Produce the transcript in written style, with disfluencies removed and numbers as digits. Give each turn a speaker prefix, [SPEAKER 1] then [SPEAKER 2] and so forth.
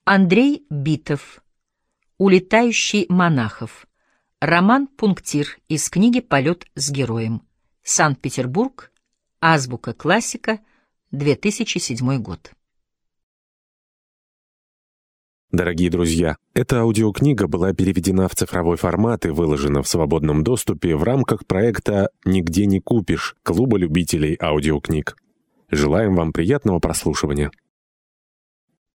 [SPEAKER 1] Андрей Битов. «Улетающий монахов». Роман «Пунктир» из книги «Полет с героем». Санкт-Петербург. Азбука классика. 2007 год.
[SPEAKER 2] Дорогие друзья, эта аудиокнига была переведена в цифровой формат и выложена в свободном доступе в рамках проекта «Нигде не купишь» Клуба любителей аудиокниг. Желаем вам приятного прослушивания.